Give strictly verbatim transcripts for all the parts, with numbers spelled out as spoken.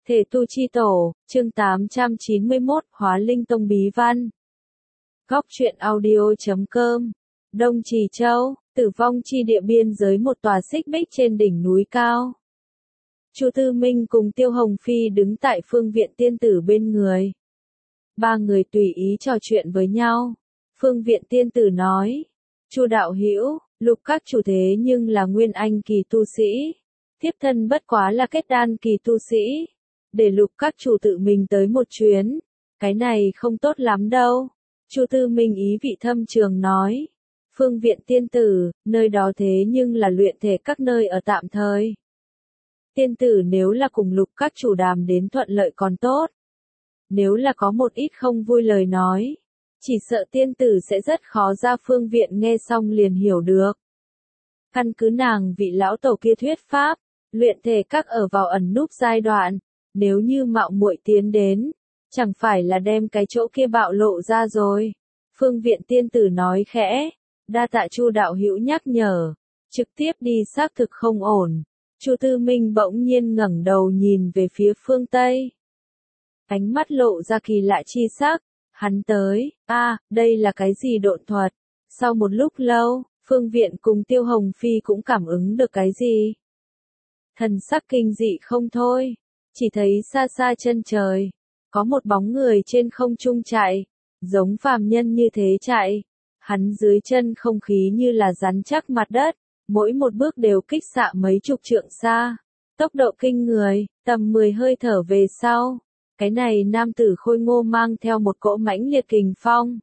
Thể tu chi tổ, chương tám trăm chín mươi mốt, Hóa Linh Tông bí văn. Góc truyện audio.com. Đông Trì Châu, tử vong chi địa biên giới một tòa xích bích trên đỉnh núi cao. Chu Tư Minh cùng Tiêu Hồng Phi đứng tại phương viện tiên tử bên người. Ba người tùy ý trò chuyện với nhau. Phương viện tiên tử nói, Chu đạo hữu, Lục các chủ thế nhưng là nguyên anh kỳ tu sĩ. Thiếp thân bất quá là kết đan kỳ tu sĩ. Để Lục các chủ tự mình tới một chuyến, cái này không tốt lắm đâu. Chu Tư Minh ý vị thâm trường nói. Phương viện tiên tử, nơi đó thế nhưng là luyện thể các nơi ở tạm thời. Tiên tử nếu là cùng Lục các chủ đàm đến thuận lợi còn tốt. Nếu là có một ít không vui lời nói, chỉ sợ tiên tử sẽ rất khó ra phương viện nghe xong liền hiểu được. Căn cứ nàng vị lão tổ kia thuyết pháp, luyện thể các ở vào ẩn núp giai đoạn, nếu như mạo muội tiến đến, chẳng phải là đem cái chỗ kia bạo lộ ra rồi. Phương viện tiên tử nói khẽ, đa tạ Chu đạo hữu nhắc nhở, trực tiếp đi xác thực không ổn. Chu Tư Minh bỗng nhiên ngẩng đầu nhìn về phía phương Tây. Ánh mắt lộ ra kỳ lạ chi sắc, hắn tới, a, à, đây là cái gì độn thuật? Sau một lúc lâu, phương viện cùng Tiêu Hồng Phi cũng cảm ứng được cái gì? Thần sắc kinh dị không thôi, chỉ thấy xa xa chân trời, có một bóng người trên không trung chạy, giống phàm nhân như thế chạy. Hắn dưới chân không khí như là rắn chắc mặt đất, mỗi một bước đều kích xạ mấy chục trượng xa. Tốc độ kinh người, tầm mười hơi thở về sau. Cái này nam tử khôi ngô mang theo một cỗ mãnh liệt kình phong.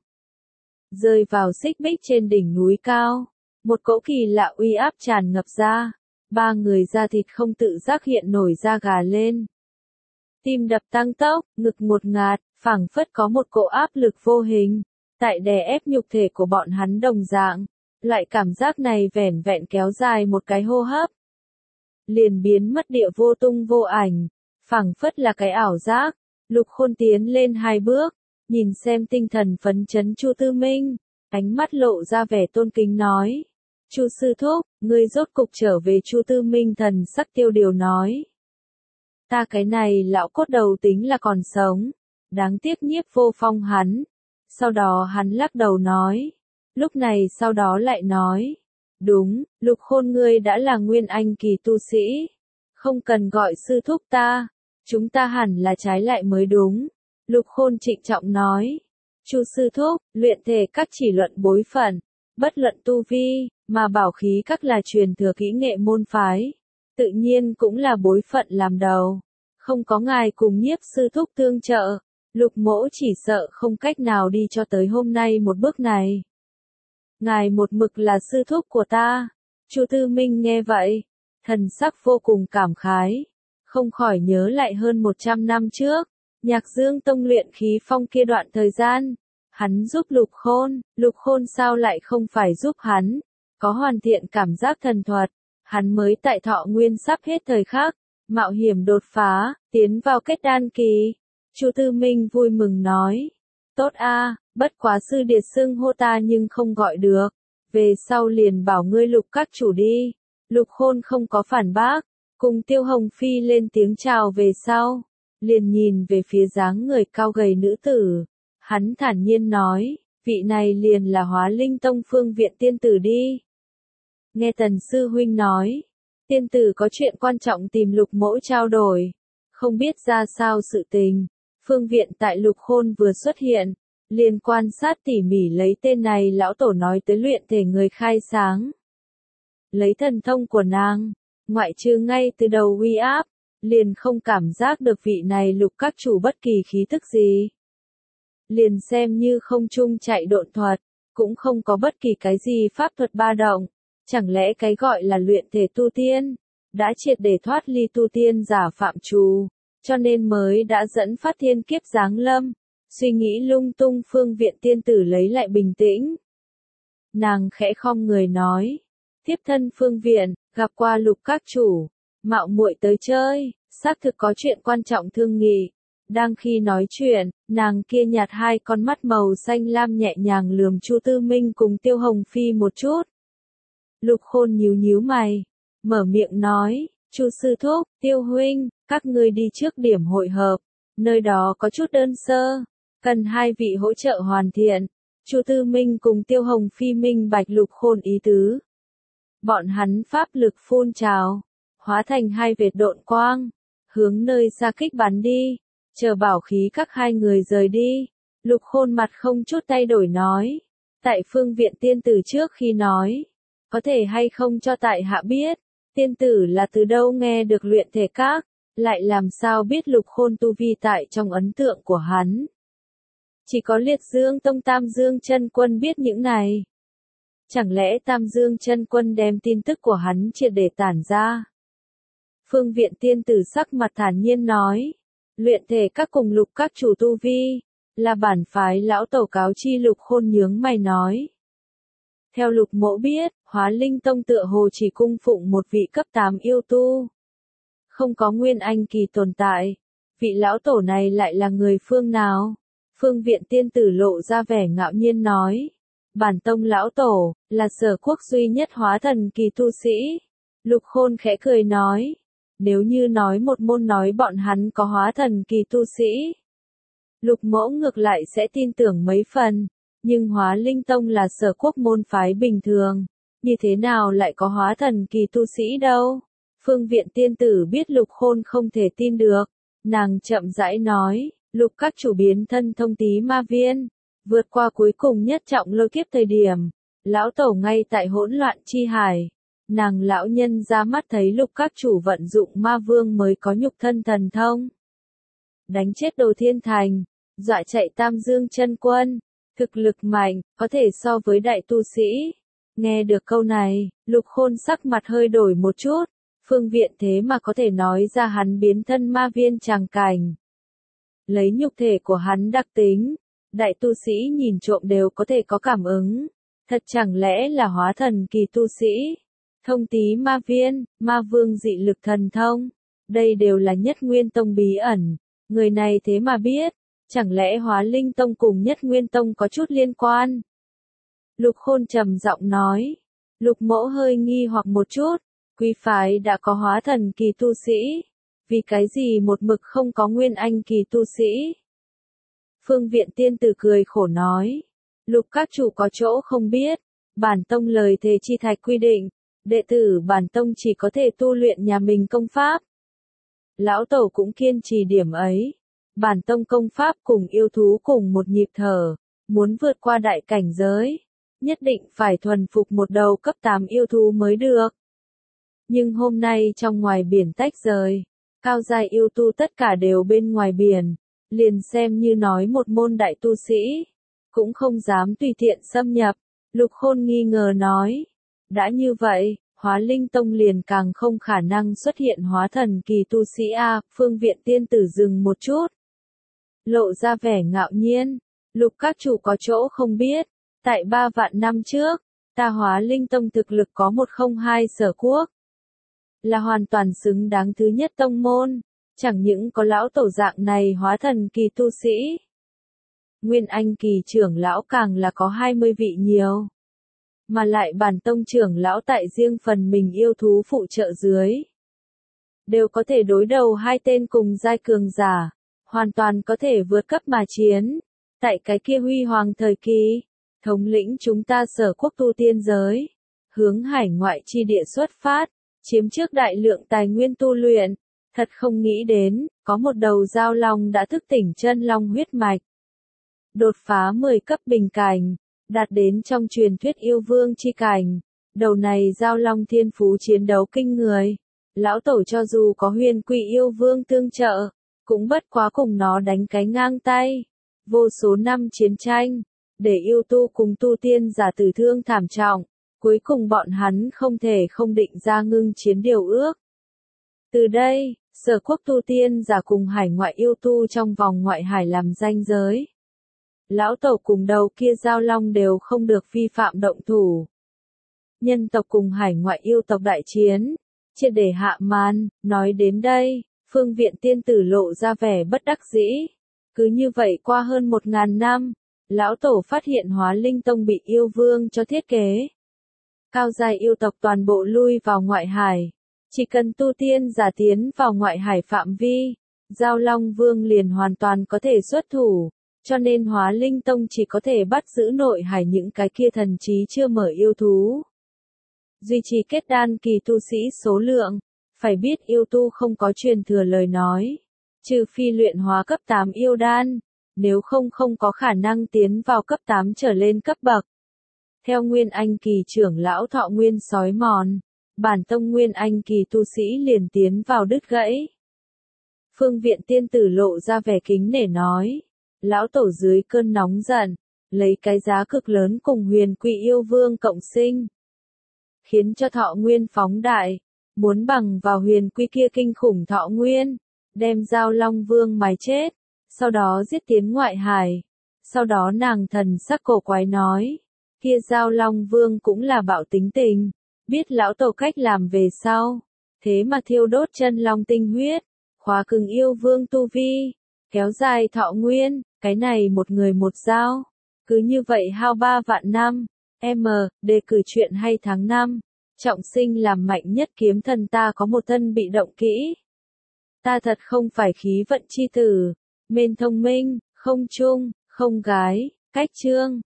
Rơi vào xích bích trên đỉnh núi cao. Một cỗ kỳ lạ uy áp tràn ngập ra. Ba người da thịt không tự giác hiện nổi da gà lên. Tim đập tăng tốc, ngực ngột ngạt, phảng phất có một cỗ áp lực vô hình. Tại đè ép nhục thể của bọn hắn đồng dạng. Loại cảm giác này vẻn vẹn kéo dài một cái hô hấp. Liền biến mất địa vô tung vô ảnh. Phảng phất là cái ảo giác. Lục Khôn tiến lên hai bước, nhìn xem tinh thần phấn chấn Chu Tư Minh, ánh mắt lộ ra vẻ tôn kính nói. Chu sư thúc, ngươi rốt cục trở về. Chu Tư Minh thần sắc tiêu điều nói. Ta cái này lão cốt đầu tính là còn sống, đáng tiếc Nhiếp Vô Phong hắn. Sau đó hắn lắc đầu nói. Lúc này sau đó lại nói. Đúng, Lục Khôn ngươi đã là nguyên anh kỳ tu sĩ. Không cần gọi sư thúc ta. Chúng ta hẳn là trái lại mới đúng. Lục Khôn trịnh trọng nói. Chu sư thúc, luyện thể các chỉ luận bối phận, bất luận tu vi, mà bảo khí các là truyền thừa kỹ nghệ môn phái. Tự nhiên cũng là bối phận làm đầu. Không có ngài cùng Nhiếp sư thúc tương trợ, Lục mỗ chỉ sợ không cách nào đi cho tới hôm nay một bước này. Ngài một mực là sư thúc của ta. Chu Tư Minh nghe vậy, thần sắc vô cùng cảm khái. Không khỏi nhớ lại hơn một trăm năm trước, Nhạc Dương Tông luyện khí phong kia đoạn thời gian. Hắn giúp Lục Khôn, Lục Khôn sao lại không phải giúp hắn, có hoàn thiện cảm giác thần thuật, hắn mới tại thọ nguyên sắp hết thời khắc, mạo hiểm đột phá, tiến vào kết đan kỳ. Chu Tư Minh vui mừng nói, tốt a, bất quá sư điệt xưng hô ta nhưng không gọi được, về sau liền bảo ngươi Lục các chủ đi. Lục Khôn không có phản bác. Cùng Tiêu Hồng Phi lên tiếng chào về sau, liền nhìn về phía dáng người cao gầy nữ tử. Hắn thản nhiên nói, vị này liền là Hóa Linh Tông phương viện tiên tử đi. Nghe Tần sư huynh nói, tiên tử có chuyện quan trọng tìm Lục mỗ trao đổi, không biết ra sao sự tình. Phương viện tại Lục Khôn vừa xuất hiện, liền quan sát tỉ mỉ lấy tên này lão tổ nói tới luyện thể người khai sáng. Lấy thần thông của nàng, ngoại trừ ngay từ đầu uy áp, liền không cảm giác được vị này Lục các chủ bất kỳ khí thức gì. Liền xem như không trung chạy độn thuật, cũng không có bất kỳ cái gì pháp thuật ba động. Chẳng lẽ cái gọi là luyện thể tu tiên, đã triệt để thoát ly tu tiên giả phạm trù, cho nên mới đã dẫn phát thiên kiếp giáng lâm. Suy nghĩ lung tung phương viện tiên tử lấy lại bình tĩnh. Nàng khẽ khom người nói, thiếp thân phương viện, gặp qua Lục các chủ, mạo muội tới chơi, xác thực có chuyện quan trọng thương nghị. Đang khi nói chuyện, nàng kia nhạt hai con mắt màu xanh lam nhẹ nhàng lườm Chu Tư Minh cùng Tiêu Hồng Phi một chút. Lục Khôn nhíu nhíu mày, mở miệng nói, Chu sư thúc, Tiêu huynh, các ngươi đi trước điểm hội hợp, nơi đó có chút đơn sơ, cần hai vị hỗ trợ hoàn thiện. Chu Tư Minh cùng Tiêu Hồng Phi minh bạch Lục Khôn ý tứ. Bọn hắn pháp lực phun trào, hóa thành hai vệt độn quang, hướng nơi xa kích bắn đi, chờ bảo khí các hai người rời đi. Lục Khôn mặt không chút thay đổi nói, tại phương viện tiên tử trước khi nói, có thể hay không cho tại hạ biết, tiên tử là từ đâu nghe được luyện thể các, lại làm sao biết Lục Khôn tu vi tại trong ấn tượng của hắn. Chỉ có Liệt Dương Tông Tam Dương Chân Quân biết những này. Chẳng lẽ Tam Dương Chân Quân đem tin tức của hắn triệt để tản ra? Phương viện tiên tử sắc mặt thản nhiên nói, luyện thể các cùng Lục các chủ tu vi, là bản phái lão tổ cáo chi. Lục Khôn nhướng mày nói. Theo Lục mỗ biết, Hóa Linh Tông tựa hồ chỉ cung phụng một vị cấp tám yêu tu. Không có nguyên anh kỳ tồn tại. Vị lão tổ này lại là người phương nào? Phương viện tiên tử lộ ra vẻ ngạo nhiên nói. Bản tông lão tổ, là Sở quốc duy nhất hóa thần kỳ tu sĩ. Lục Khôn khẽ cười nói. Nếu như nói một môn nói bọn hắn có hóa thần kỳ tu sĩ, Lục mỗ ngược lại sẽ tin tưởng mấy phần. Nhưng Hóa Linh Tông là Sở quốc môn phái bình thường, như thế nào lại có hóa thần kỳ tu sĩ đâu? Phương viện tiên tử biết Lục Khôn không thể tin được, nàng chậm rãi nói, Lục các chủ biến thân thông tí ma viên, vượt qua cuối cùng nhất trọng lôi kiếp thời điểm, lão tổ ngay tại hỗn loạn chi hải, nàng lão nhân ra mắt thấy Lục các chủ vận dụng ma vương mới có nhục thân thần thông, đánh chết Đồ Thiên Thành, dọa chạy Tam Dương Chân Quân, thực lực mạnh, có thể so với đại tu sĩ. Nghe được câu này, Lục Khôn sắc mặt hơi đổi một chút, phương viện thế mà có thể nói ra hắn biến thân ma viên tràng cảnh. Lấy nhục thể của hắn đặc tính, đại tu sĩ nhìn trộm đều có thể có cảm ứng, thật chẳng lẽ là hóa thần kỳ tu sĩ? Thông tí ma viên, ma vương dị lực thần thông, đây đều là Nhất Nguyên Tông bí ẩn, người này thế mà biết, chẳng lẽ Hóa Linh Tông cùng Nhất Nguyên Tông có chút liên quan? Lục Khôn trầm giọng nói, Lục mỗ hơi nghi hoặc một chút, quý phái đã có hóa thần kỳ tu sĩ, vì cái gì một mực không có nguyên anh kỳ tu sĩ? Phương viện tiên tử cười khổ nói, Lục các chủ có chỗ không biết, bản tông lời thề chi thạch quy định, đệ tử bản tông chỉ có thể tu luyện nhà mình công pháp. Lão tổ cũng kiên trì điểm ấy, bản tông công pháp cùng yêu thú cùng một nhịp thở, muốn vượt qua đại cảnh giới, nhất định phải thuần phục một đầu cấp tám yêu thú mới được. Nhưng hôm nay trong ngoài biển tách rời, cao giai yêu tu tất cả đều bên ngoài biển, liền xem như nói một môn đại tu sĩ, cũng không dám tùy tiện xâm nhập. Lục Khôn nghi ngờ nói, đã như vậy, Hóa Linh Tông liền càng không khả năng xuất hiện hóa thần kỳ tu sĩ a. Phương viện tiên tử dừng một chút, lộ ra vẻ ngạo nhiên, Lục các chủ có chỗ không biết, tại ba vạn năm trước, ta Hóa Linh Tông thực lực có một không hai Sở quốc, là hoàn toàn xứng đáng thứ nhất tông môn, chẳng những có lão tổ dạng này hóa thần kỳ tu sĩ, nguyên anh kỳ trưởng lão càng là có hai mươi vị nhiều, mà lại bản tông trưởng lão tại riêng phần mình yêu thú phụ trợ dưới, đều có thể đối đầu hai tên cùng giai cường giả, hoàn toàn có thể vượt cấp mà chiến. Tại cái kia huy hoàng thời kỳ, thống lĩnh chúng ta Sở quốc tu tiên giới, hướng hải ngoại chi địa xuất phát, chiếm trước đại lượng tài nguyên tu luyện, thật không nghĩ đến, có một đầu giao long đã thức tỉnh chân long huyết mạch. Đột phá mười cấp bình cảnh, đạt đến trong truyền thuyết yêu vương chi cảnh, đầu này giao long thiên phú chiến đấu kinh người, lão tổ cho dù có huyền quỷ yêu vương tương trợ, cũng bất quá cùng nó đánh cái ngang tay. Vô số năm chiến tranh, để yêu tu cùng tu tiên giả tử thương thảm trọng, cuối cùng bọn hắn không thể không định ra ngưng chiến điều ước. Từ đây, Sở quốc tu tiên giả cùng hải ngoại yêu tu trong vòng ngoại hải làm ranh giới. Lão tổ cùng đầu kia giao long đều không được vi phạm động thủ. Nhân tộc cùng hải ngoại yêu tộc đại chiến, triệt để hạ màn. Nói đến đây, phương viện tiên tử lộ ra vẻ bất đắc dĩ. Cứ như vậy qua hơn một ngàn năm, lão tổ phát hiện Hóa Linh Tông bị yêu vương cho thiết kế. Cao giai yêu tộc toàn bộ lui vào ngoại hải, Chỉ cần tu tiên giả tiến vào ngoại hải phạm vi, Giao Long Vương liền hoàn toàn có thể xuất thủ, cho nên Hóa Linh Tông chỉ có thể bắt giữ nội hải những cái kia thần trí chưa mở yêu thú. Duy trì kết đan kỳ tu sĩ số lượng, phải biết yêu tu không có truyền thừa lời nói, trừ phi luyện hóa cấp tám yêu đan, nếu không không có khả năng tiến vào cấp tám trở lên cấp bậc. Theo Nguyên Anh kỳ trưởng lão Thọ Nguyên sói mòn, bản tông Nguyên Anh kỳ tu sĩ liền tiến vào đứt gãy. Phương Viện Tiên Tử lộ ra vẻ kính nể nói, lão tổ dưới cơn nóng giận, lấy cái giá cực lớn cùng Huyền Quỷ Yêu Vương cộng sinh, khiến cho Thọ Nguyên phóng đại, muốn bằng vào Huyền Quy kia kinh khủng Thọ Nguyên, đem Giao Long Vương mài chết, sau đó giết tiến ngoại hải. Sau đó nàng thần sắc cổ quái nói, kia Giao Long Vương cũng là bạo tính tình, biết lão tổ cách làm về sau, thế mà thiêu đốt chân long tinh huyết, khóa cứng yêu vương tu vi, kéo dài thọ nguyên, cái này một người một dao, cứ như vậy hao ba vạn năm. M, đề cử chuyện hay tháng năm, trọng sinh làm mạnh nhất kiếm thần ta có một thân bị động kỹ. Ta thật không phải khí vận chi tử, mên thông minh, không chung, không gái, cách chương.